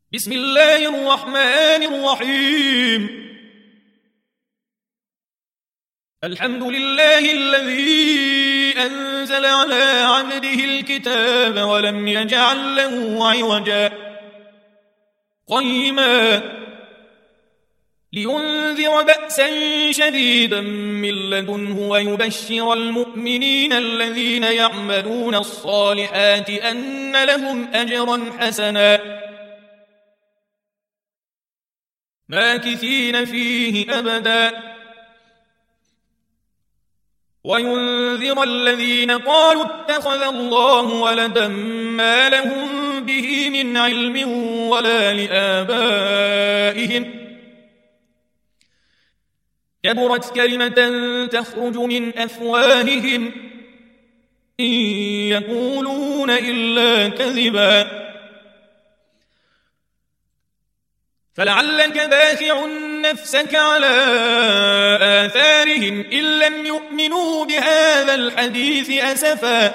بسم الله الرحمن الرحيم. الحمد لله الذي أنزل على عبده الكتاب ولم يجعل له عوجا قيما لينذر بأسا شديدا من لدنه ويبشر المؤمنين الذين يعملون الصالحات أن لهم أجرا حسنا ماكثين فيه أبدا وينذر الذين قالوا اتخذ الله ولدا ما لهم به من علم ولا لآبائهم كبرت كلمة تخرج من أفواههم إن يقولون إلا كذبا فلعلك باخع نفسك على آثارهم إن لم يؤمنوا بهذا الحديث أسفا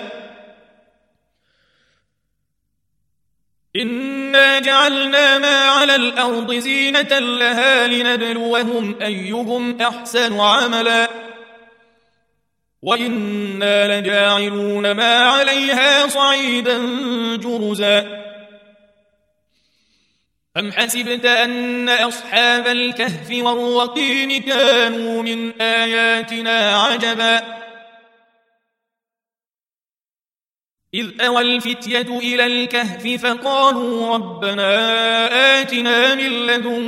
إنا جعلنا ما على الأرض زينة لها لنبلوهم أيهم أحسن عملا وإنا لجاعلون ما عليها صعيدا جرزا أم حسبت أن أصحاب الكهف والرقيم كانوا من آياتنا عجبا إذ أوى الفتية إلى الكهف فقالوا ربنا آتنا من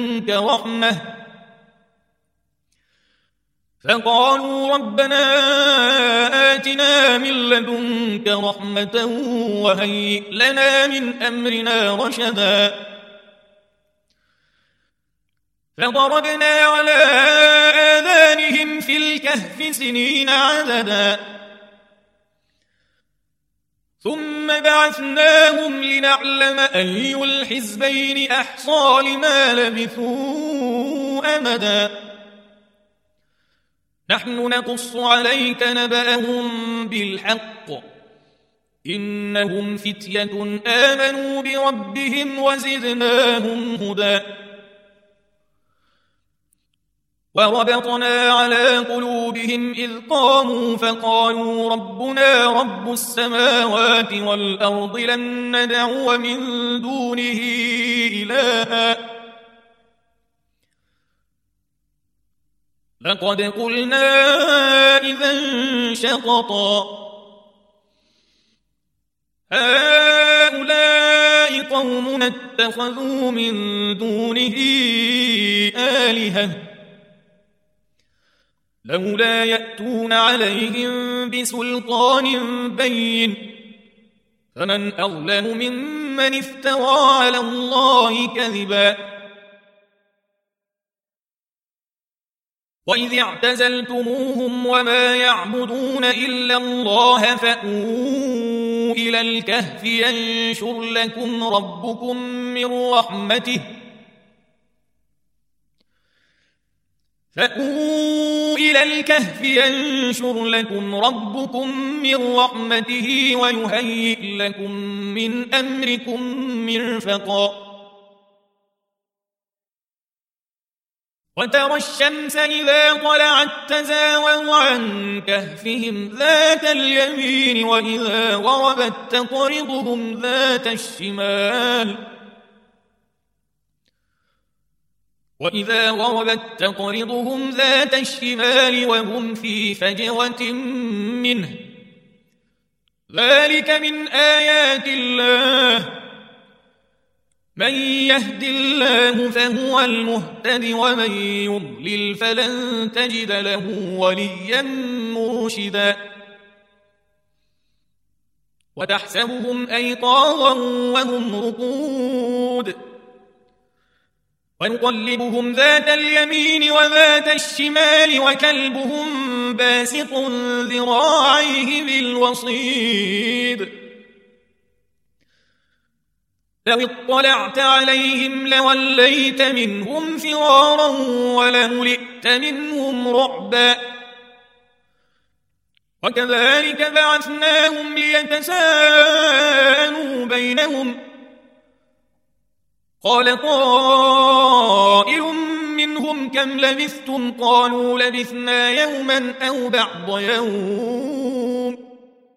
لدنك رحمة وهيئ لنا من أمرنا رشدا فضربنا على آذانهم في الكهف سنين عددا ثم بعثناهم لنعلم أي الحزبين أحصى لما لبثوا أمدا نحن نقص عليك نبأهم بالحق إنهم فتية آمنوا بربهم وزدناهم هدى وربطنا على قلوبهم إذ قاموا فقالوا ربنا رب السماوات والأرض لن ندعو من دونه إلها لقد قلنا إذا شططا هؤلاء قومنا اتخذوا من دونه آلهة لولا يأتون عليهم بسلطان بين فمن أظلم ممن افترى على الله كذبا وإذ اعتزلتموهم وما يعبدون إلا الله فأووا إلى الكهف ينشر لكم ربكم من رحمته ويهيئ لكم من أمركم مرفقا وترى الشمس إذا طلعت تزاور عن كهفهم ذات اليمين وإذا غربت تقرضهم ذات الشمال وهم في فجوة منه ذلك من آيات الله من يهد الله فهو المهتد ومن يضلل فلن تجد له وليا مرشدا وتحسبهم أيقاظا وهم رقود ونقلبهم ذات اليمين وذات الشمال وكلبهم باسط ذراعيه بالوصيد لو اطلعت عليهم لوليت منهم فرارا ولملئت منهم رعبا وكذلك بعثناهم ليتساءلوا بينهم قال قائل منهم كم لبثتم قالوا لبثنا يوما أو بعض يوم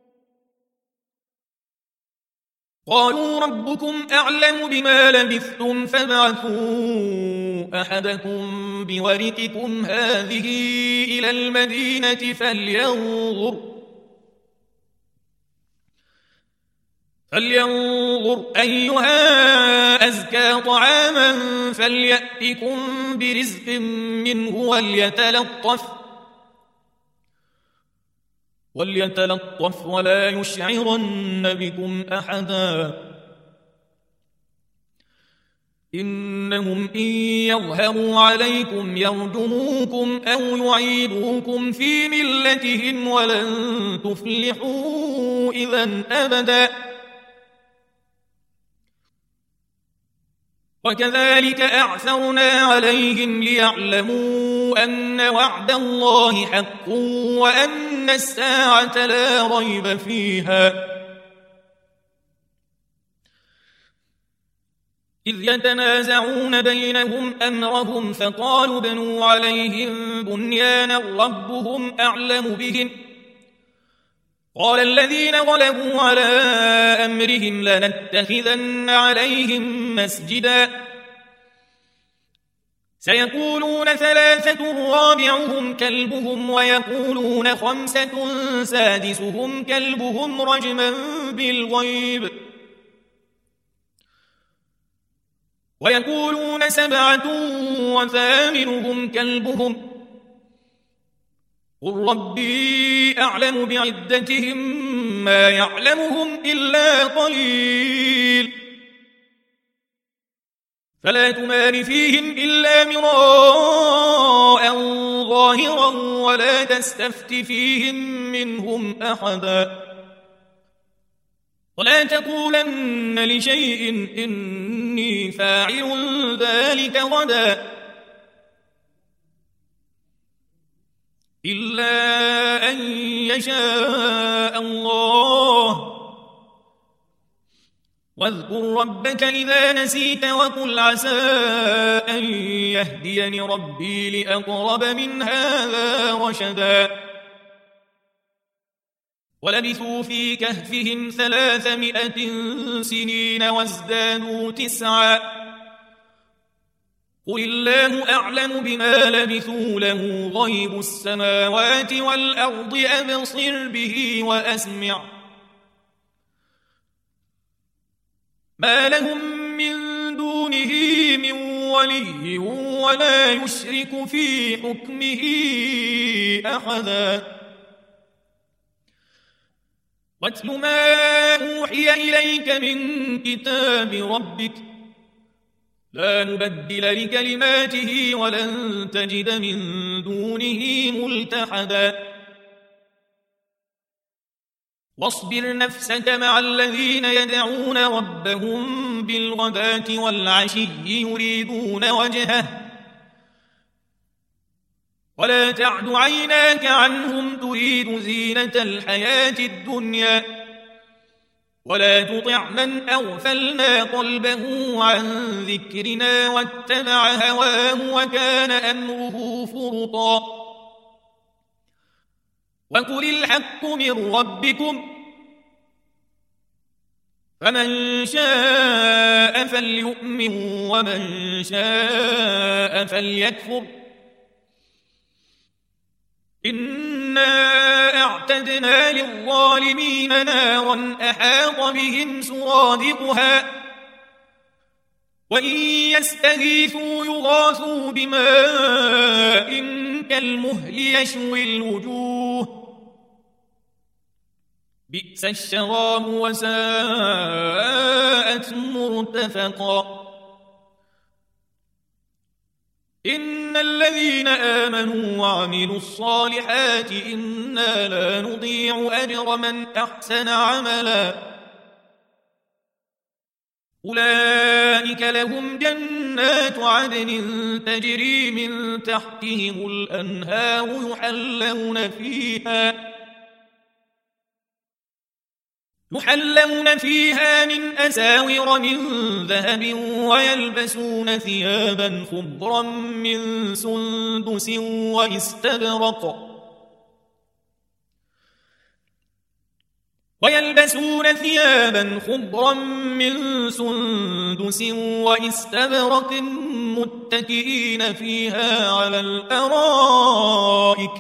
قالوا ربكم أعلم بما لبثتم فابعثوا أحدكم بورقكم هذه إلى المدينة فلينظر أيها أزكى طعاما فليأتكم برزق منه وليتلطف ولا يشعرن بكم أحدا إنهم إن يظهروا عليكم يرجموكم أو يعيدوكم في ملتهم ولن تفلحوا إذا أبدا وكذلك أعثرنا عليهم ليعلموا أن وعد الله حق وأن الساعة لا ريب فيها إذ يتنازعون بينهم أمرهم فقالوا بنوا عليهم بنيانا ربهم أعلم بهم قال الذين غلبوا على أمرهم لنتخذن عليهم مسجدا سيقولون ثلاثة رابعهم كلبهم ويقولون خمسة سادسهم كلبهم رجما بالغيب ويقولون سبعة وثامنهم كلبهم قل ربي أعلم بعدتهم ما يعلمهم إلا قليل فلا تمار فيهم إلا مراء ظاهرا ولا تستفت فيهم منهم أحدا ولا تقولن لشيء إني فاعل ذلك غدا إلا أن يشاء الله واذكر ربك إذا نسيت وقل عسى أن يهديني ربي لأقرب من هذا رشدا ولبثوا في كهفهم 300 سنين وازدادوا 9 قل الله أعلم بما لبثوا له غيب السماوات والأرض أبصر به وأسمع ما لهم من دونه من ولي ولا يشرك في حكمه أحدا واتل ما أوحي إليك من كتاب ربك لا نبدل لكلماته ولن تجد من دونه ملتحدا واصبر نفسك مع الذين يدعون ربهم بالغداة والعشي يريدون وجهه ولا تعد عيناك عنهم تريد زينة الحياة الدنيا ولا تطع من أغفلنا قلبه عن ذكرنا واتبع هواه وكان أمره فرطا وقل الحق من ربكم فمن شاء فليؤمن ومن شاء فليكفر إنا أعتدنا للظالمين نارا أحاط بهم سرادقها وإن يستغيثوا يغاثوا بماء كالمهل يشوي الوجوه بئس الشراب وساءت مرتفقا إن الذين آمنوا وعملوا الصالحات إنا لا نضيع أجر من أحسن عملا أولئك لهم جنات عدن تجري من تحتهم الأنهار يحلون فيها يحلون فيها من أساور من ذهب ويلبسون ثيابا خضرا من سندس واستبرق متكئين فيها على الأرائك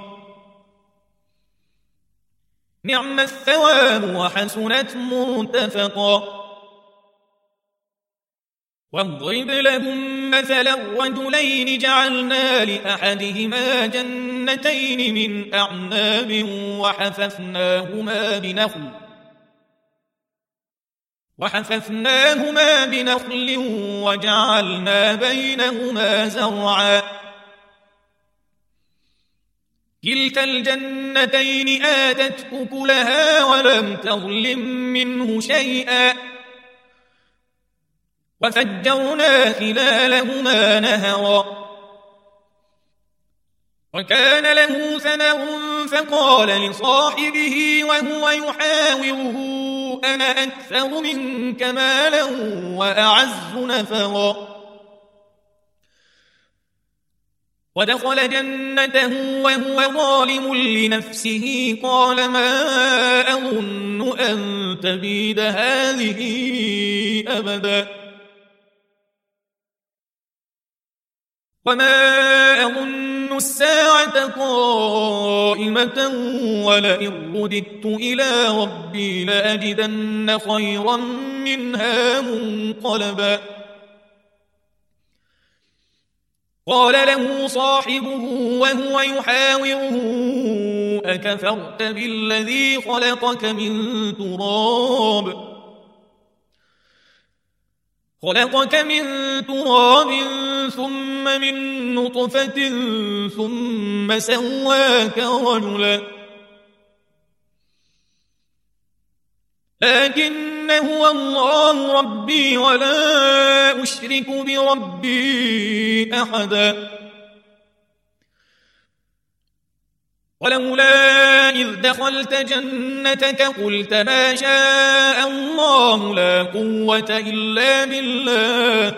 نعم الثواب وحسنت مرتفقا. واضرب لهم مثلا رجلين جعلنا لأحدهما جنتين من أعناب وحففناهما بنخل وجعلنا بينهما زرعا كلتا الجنتين آتت أكلها ولم تظلم منه شيئا وفجرنا خلالهما نهرا وكان له ثمر فقال لصاحبه وهو يحاوره أنا أكثر منك مالا وأعز نفرا ودخل جنته وهو ظالم لنفسه قال ما أظن أن تبيد هذه أبدا وما أظن الساعة قائمة ولئن رددت إلى ربي لأجدن خيرا منها منقلبا. قال له صاحبه وهو يحاوره أكفرت بالذي خلقك من تراب ثم من نطفة ثم سواك رجلا لكن هو الله ربي ولا أشرك بربي أحدا. ولولا إذ دخلت جنتك قلت ما شاء الله لا قوة إلا بالله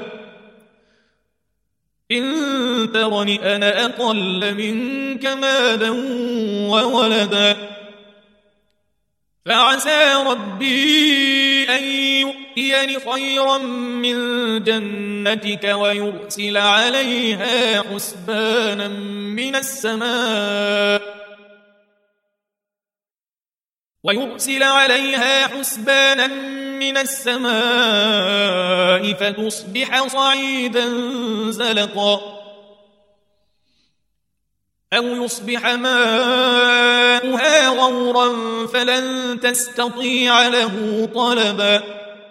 إن ترني أنا أقل منك مالا وولدا فعسى ربي أن يؤتيني خيرا من جنتك ويرسل عليها حسبانا من السماء فتصبح صعيدا زلقا أو يصبح ماؤها غورا فلن تستطيع له طلبا.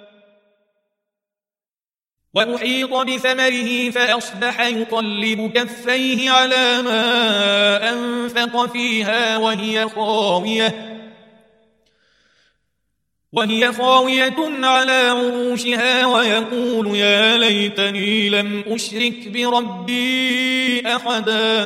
وأحيط بثمره فأصبح يقلب كفيه على ما أنفق فيها وهي خاوية على عروشها ويقول يا ليتني لم أشرك بربي أحدا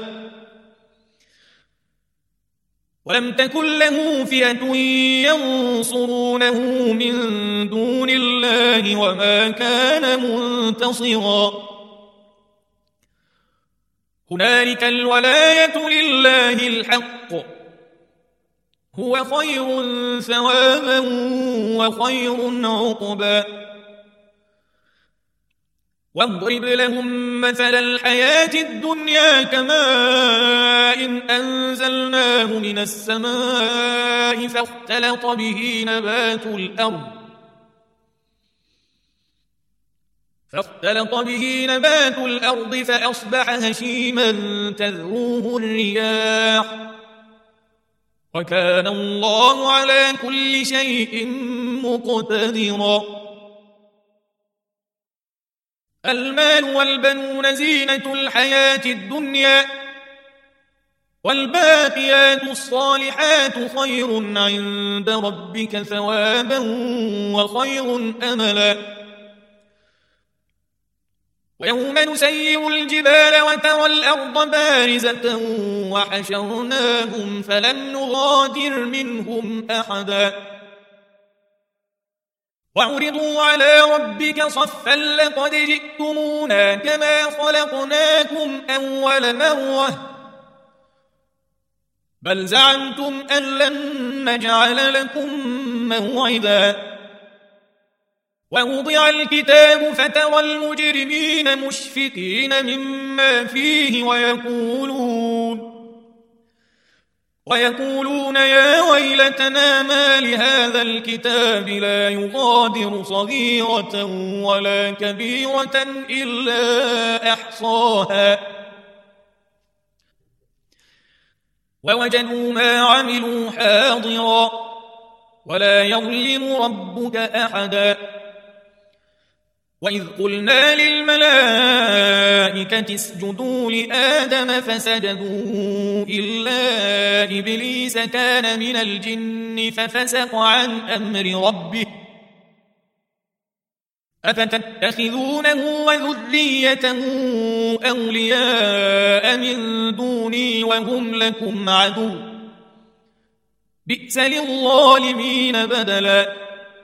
ولم تكن له فئة ينصرونه من دون الله وما كان منتصرا. هنالك الولاية لله الحق هو خير ثوابا وخير عقبا. واضرب لهم مثل الحياة الدنيا كماء إن أنزلناه من السماء فاختلط به نبات الأرض فأصبح هشيما تذروه الرياح وكان الله على كل شيء مقتدرا. المال والبنون زينة الحياة الدنيا والباقيات الصالحات خير عند ربك ثوابا وخير أملا. ويوم نسير الجبال وترى الأرض بارزة وحشرناهم فلم نغادر منهم أحدا وعرضوا على ربك صفا لقد جئتمونا كما خلقناكم أول مرة بل زعمتم أن لن نجعل لكم موعدا ووضع الكتاب فترى المجرمين مشفقين مما فيه ويقولون يا ويلتنا ما لهذا الكتاب لا يغادر صغيرة ولا كبيرة إلا أحصاها ووجدوا ما عملوا حاضرا ولا يظلم ربك أحدا وإذ قلنا للملائكة اسجدوا لآدم فسجدوا إلا إبليس كان من الجن ففسق عن أمر ربه أفتتخذونه وذريته أولياء من دوني وهم لكم عدو بئس للظالمين بدلا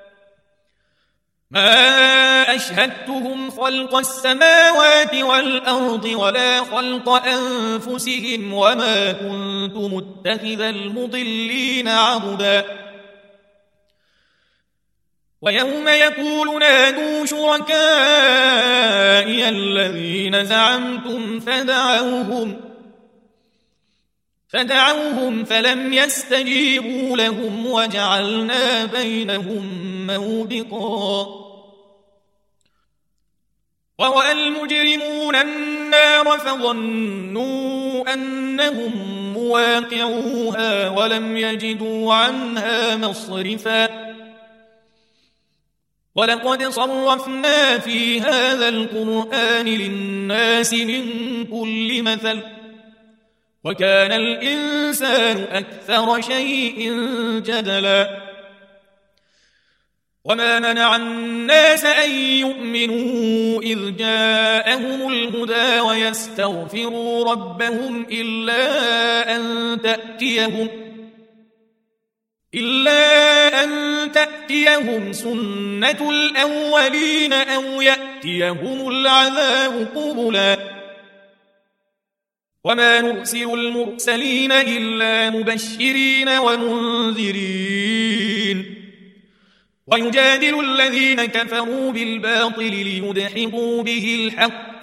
ما أشهدتهم خلق السماوات والأرض ولا خلق أنفسهم وما كنت متخذ المضلين عضدا ويوم يقول نادوا شركائي الذين زعمتم فدعوهم فلم يستجيبوا لهم وجعلنا بينهم موبقا ورأى المجرمون النار فظنوا أنهم مواقعوها ولم يجدوا عنها مصرفا ولقد صرفنا في هذا القرآن للناس من كل مثل وكان الإنسان أكثر شيء جدلا وما منع الناس أن يؤمنوا إذ جاءهم الهدى ويستغفروا ربهم إلا أن تأتيهم سنة الأولين أو يأتيهم العذاب قبلا وما نرسل المرسلين إلا مبشرين ومنذرين ويجادل الذين كفروا بالباطل ليدحضوا به الحق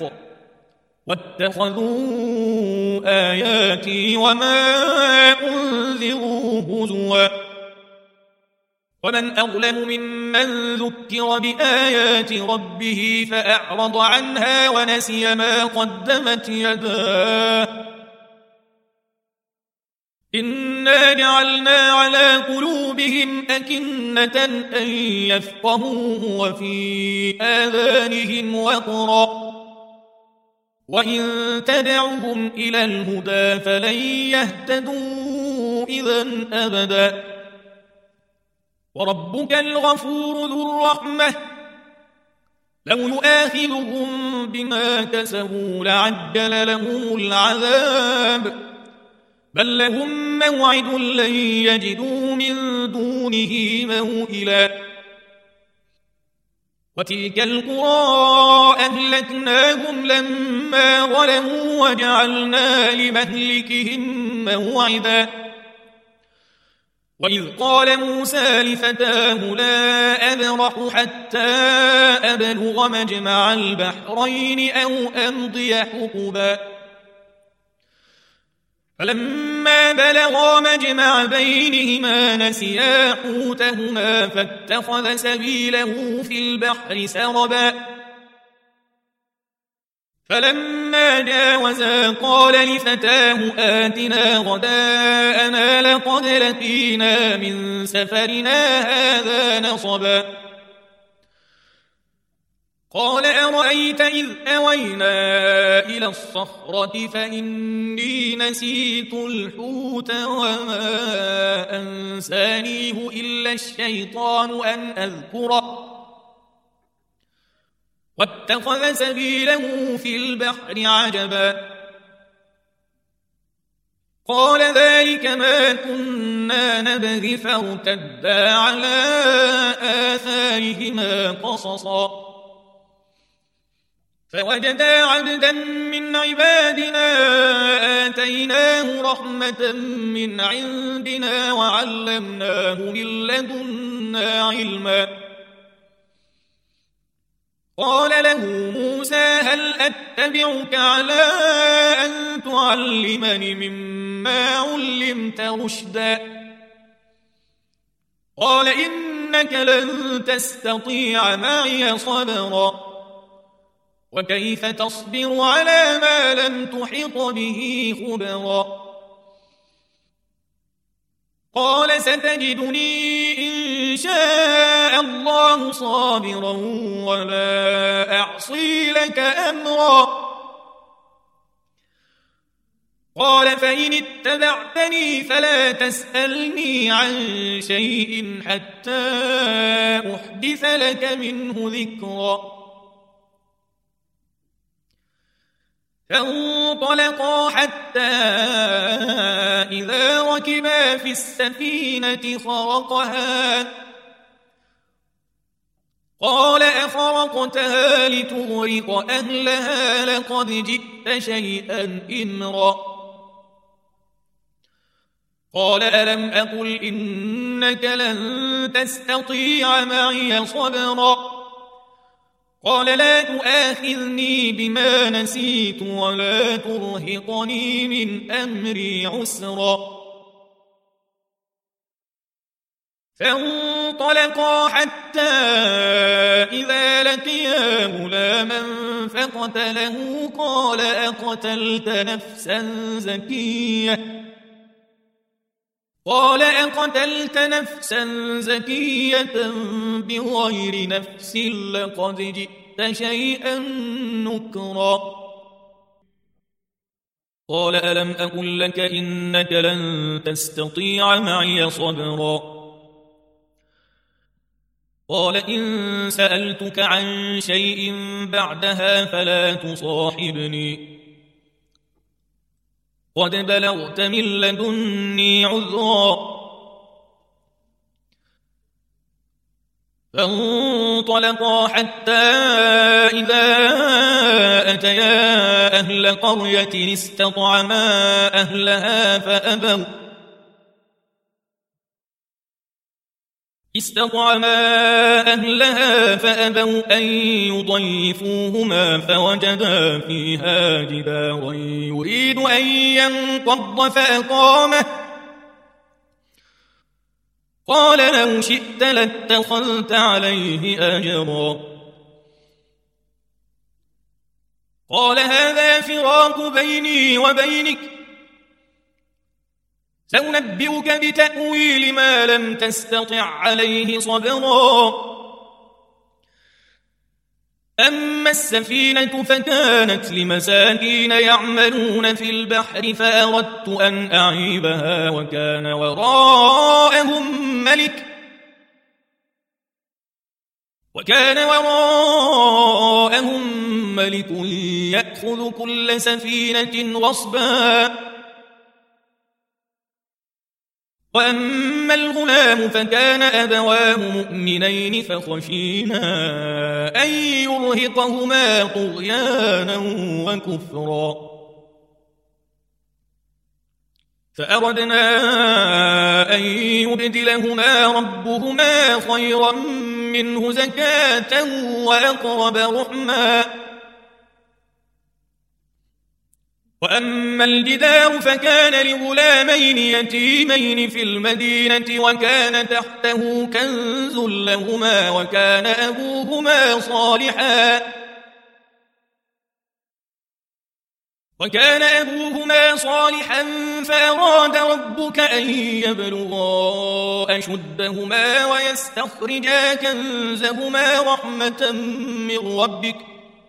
واتخذوا آياتي وما أنذروا هزوا ومن أظلم ممن ذكر بآيات ربه فأعرض عنها ونسي ما قدمت يداه إنا جعلنا على قلوبهم أكنة أن يفقهوه وفي آذانهم وقرا وإن تدعهم إلى الهدى فلن يهتدوا إذن أبدا وربك الغفور ذو الرحمة لو يؤاخذهم بما كسبوا لعجل لهم العذاب بل لهم موعد لن يجدوا من دونه موئلا وتلك القرى أهلكناهم لما ظلموا وجعلنا لمهلكهم موعدا وإذ قال موسى لفتاه لا أبرح حتى أبلغ مجمع البحرين أو أمضي حقبا فلما بلغا مجمع بينهما نسيا حوتهما فاتخذ سبيله في البحر سربا فلما جاوزا قال لفتاه آتنا غداءنا لقد لقينا من سفرنا هذا نصبا قال أرأيت إذ أوينا إلى الصخرة فإني نسيت الحوت وما أنسانيه إلا الشيطان أن أذكره واتخذ سبيله في البحر عجبا قال ذلك ما كنا نبغي فارتدا على آثارهما قصصا فوجدا عبدا من عبادنا آتيناه رحمة من عندنا وعلمناه من لدنا علما قال له موسى هل أتبعك على أن تعلمني مما علمت رشدا قال إنك لن تستطيع معي صبرا وكيف تصبر على ما لم تحط به خبرا قال ستجدني إن شاء الله صابرا ولا أعصي لك أمرا قال فإن اتبعتني فلا تسألني عن شيء حتى أحدث لك منه ذكرا فانطلقا حتى إذا ركبا في السفينة خرقها قال أخرقتها لتغرق أهلها لقد جئت شيئا إمرا قال ألم أقل إنك لن تستطيع معي صبرا قال لا تؤاخذني بما نسيت ولا ترهقني من أمري عسرا فانطلقا حتى إذا لقيا غلاما فقتله قال أقتلت نفسا زكية بغير نفس لقد جئت شيئا نكرا قال ألم أقل لك إنك لن تستطيع معي صبرا قال إن سألتك عن شيء بعدها فلا تصاحبني قد بلغت من لدني عذرا فانطلقا حتى إذا أتيا أهل قرية استطعما أهلها فأبوا أن يضيفوهما فوجدا فيها جدارا يريد أن ينقض فأقامه قال لو شئت لاتخذت عليه أجرا قال هذا فراق بيني وبينك سأنبئك بتأويل ما لم تستطع عليه صبرا أما السفينة فكانت لمساكين يعملون في البحر فأردت أن أعيبها وكان وراءهم ملك يأخذ كل سفينة غصبا وأما الغلام فكان أبواه مؤمنين فخشينا أن يرهقهما طغيانا وكفرا فأردنا أن يبدلهما ربهما خيرا منه زكاة وأقرب رحما وأما الجدار فكان لغلامين يتيمين في المدينة وكان تحته كنز لهما وكان أبوهما صالحا فأراد ربك أن يبلغا أشدهما ويستخرجا كنزهما رحمة من ربك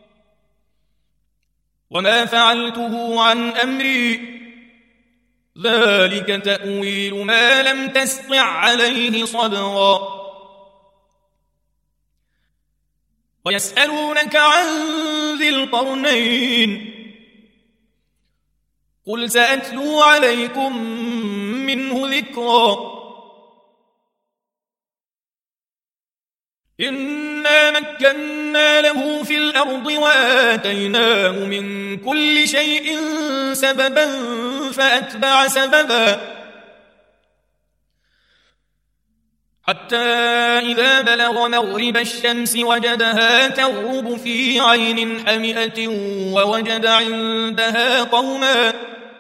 وما فعلته عن أمري ذلك تأويل ما لم تستطع عليه صبرا ويسألونك عن ذي القرنين قل سأتلو عليكم منه ذكرا. إنا مكنا له في الأرض وآتيناه من كل شيء سببا فأتبع سببا حتى إذا بلغ مغرب الشمس وجدها تغرب في عين حمئة ووجد عندها قوما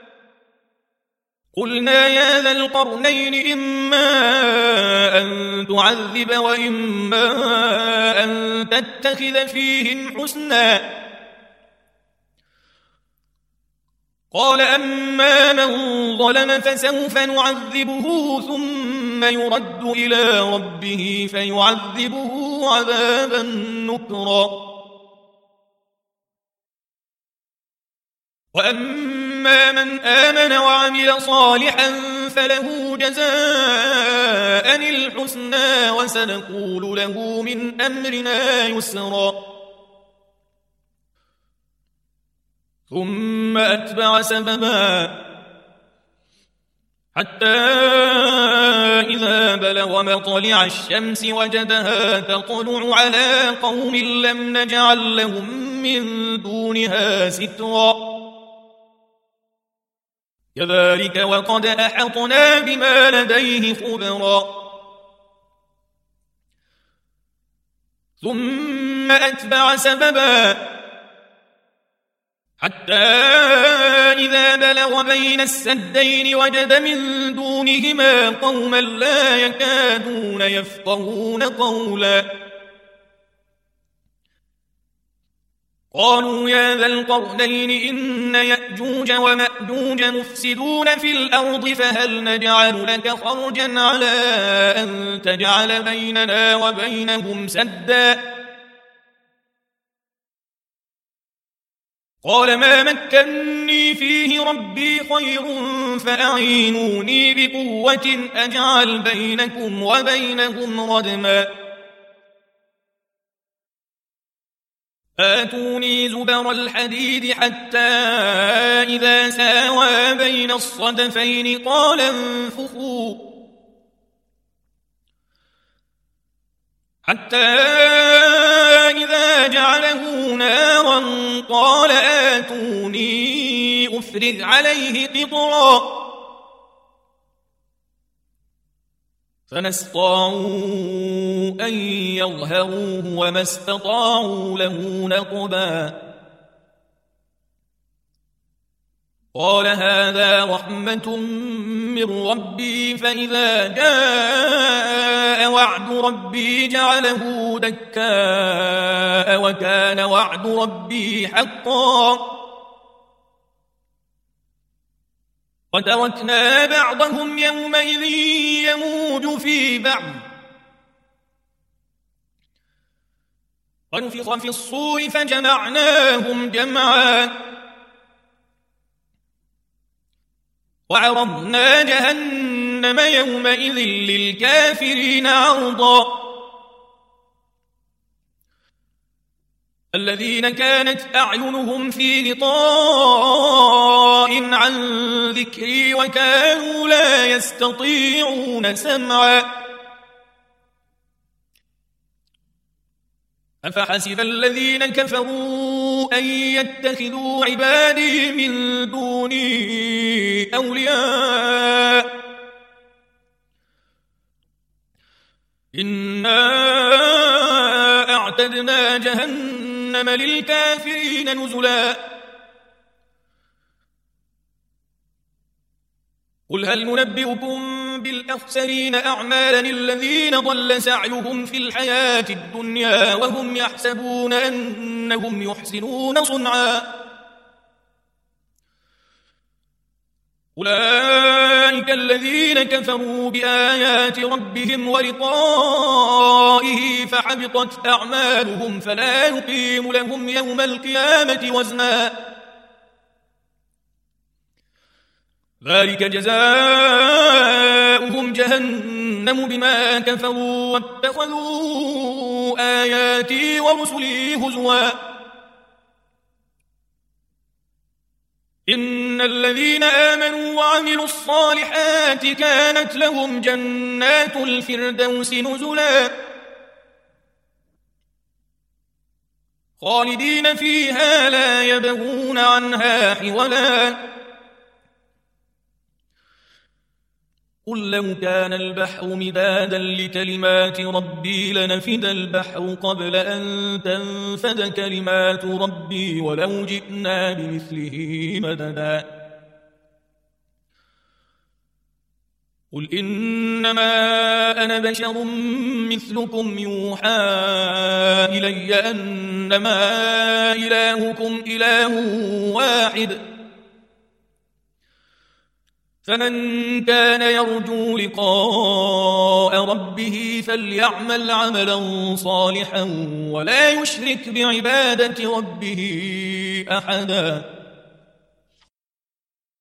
قلنا يا ذا القرنين إما أن تعذب وإما أن تتخذ فيهم حسنا. قال أما من ظلم فسوف نعذبه ثم يرد إلى ربه فيعذبه عذابا نكرا. وأما من آمن وعمل صالحا فله جزاء الحسنى وسنقول له من أمرنا يسرا. ثم أتبع سببا حتى إذا بلغ مطلع الشمس وجدها تطلع على قوم لم نجعل لهم من دونها سترا. كذلك وقد أحطنا بما لديه خبرا. ثم أتبع سببا حتى إذا بلغ بين السدين وجد من دونهما قوما لا يكادون يفقهون قولا. قالوا يا ذا القرنين إن يأجوج ومأجوج مفسدون في الأرض فهل نجعل لك خرجا على أن تجعل بيننا وبينهم سدا. قال ما مكني فيه ربي خير فأعينوني بقوة أجعل بينكم وبينهم ردما. آتوني زبر الحديد حتى إذا ساوى بين الصدفين قال انفخوا حتى إذا جعله نارا قال آتوني أفرغ عليه قطرا. فما استطاعوا أن يظهروه وما استطاعوا له نقبا. قال هذا رحمة من ربي فإذا جاء وعد ربي جعله دكاء وكان وعد ربي حقا. وتركنا بعضهم يومئذ يموج في بعض ونفخ في الصور فجمعناهم جمعا وعرضنا جهنم يومئذ للكافرين عرضا. الذين كانت أعينهم في غطاء عن ذكري وكانوا لا يستطيعون سمعا. أفحسب الذين كفروا أن يتخذوا عبادي من دوني أولياء إنا أعتدنا جهنم للكافرين نزلا. قل هل ننبئكم بالأخسرين أعمالا الذين ضل سعيهم في الحياة الدنيا وهم يحسبون أنهم يحسنون صنعا. أولئك الذين كفروا بآيات ربهم ولقائه فحبطت أعمالهم فلا يقيم لهم يوم القيامة وزنا. ذلك جزاؤهم جهنم بما كفروا واتخذوا آياتي ورسلي هزوا. إن إن الذين آمنوا وعملوا الصالحات كانت لهم جنات الفردوس نزلا خالدين فيها لا يبغون عنها حولا قل لو كان البحر مدادا لكلمات ربي لنفد البحر قبل أن تنفد كلمات ربي ولو جئنا بمثله مددا قل إنما أنا بشر مثلكم يوحى إلي أنما إلهكم إله واحد فمن كان يرجو لقاء ربه فليعمل عملا صالحا ولا يشرك بعبادة ربه أحدا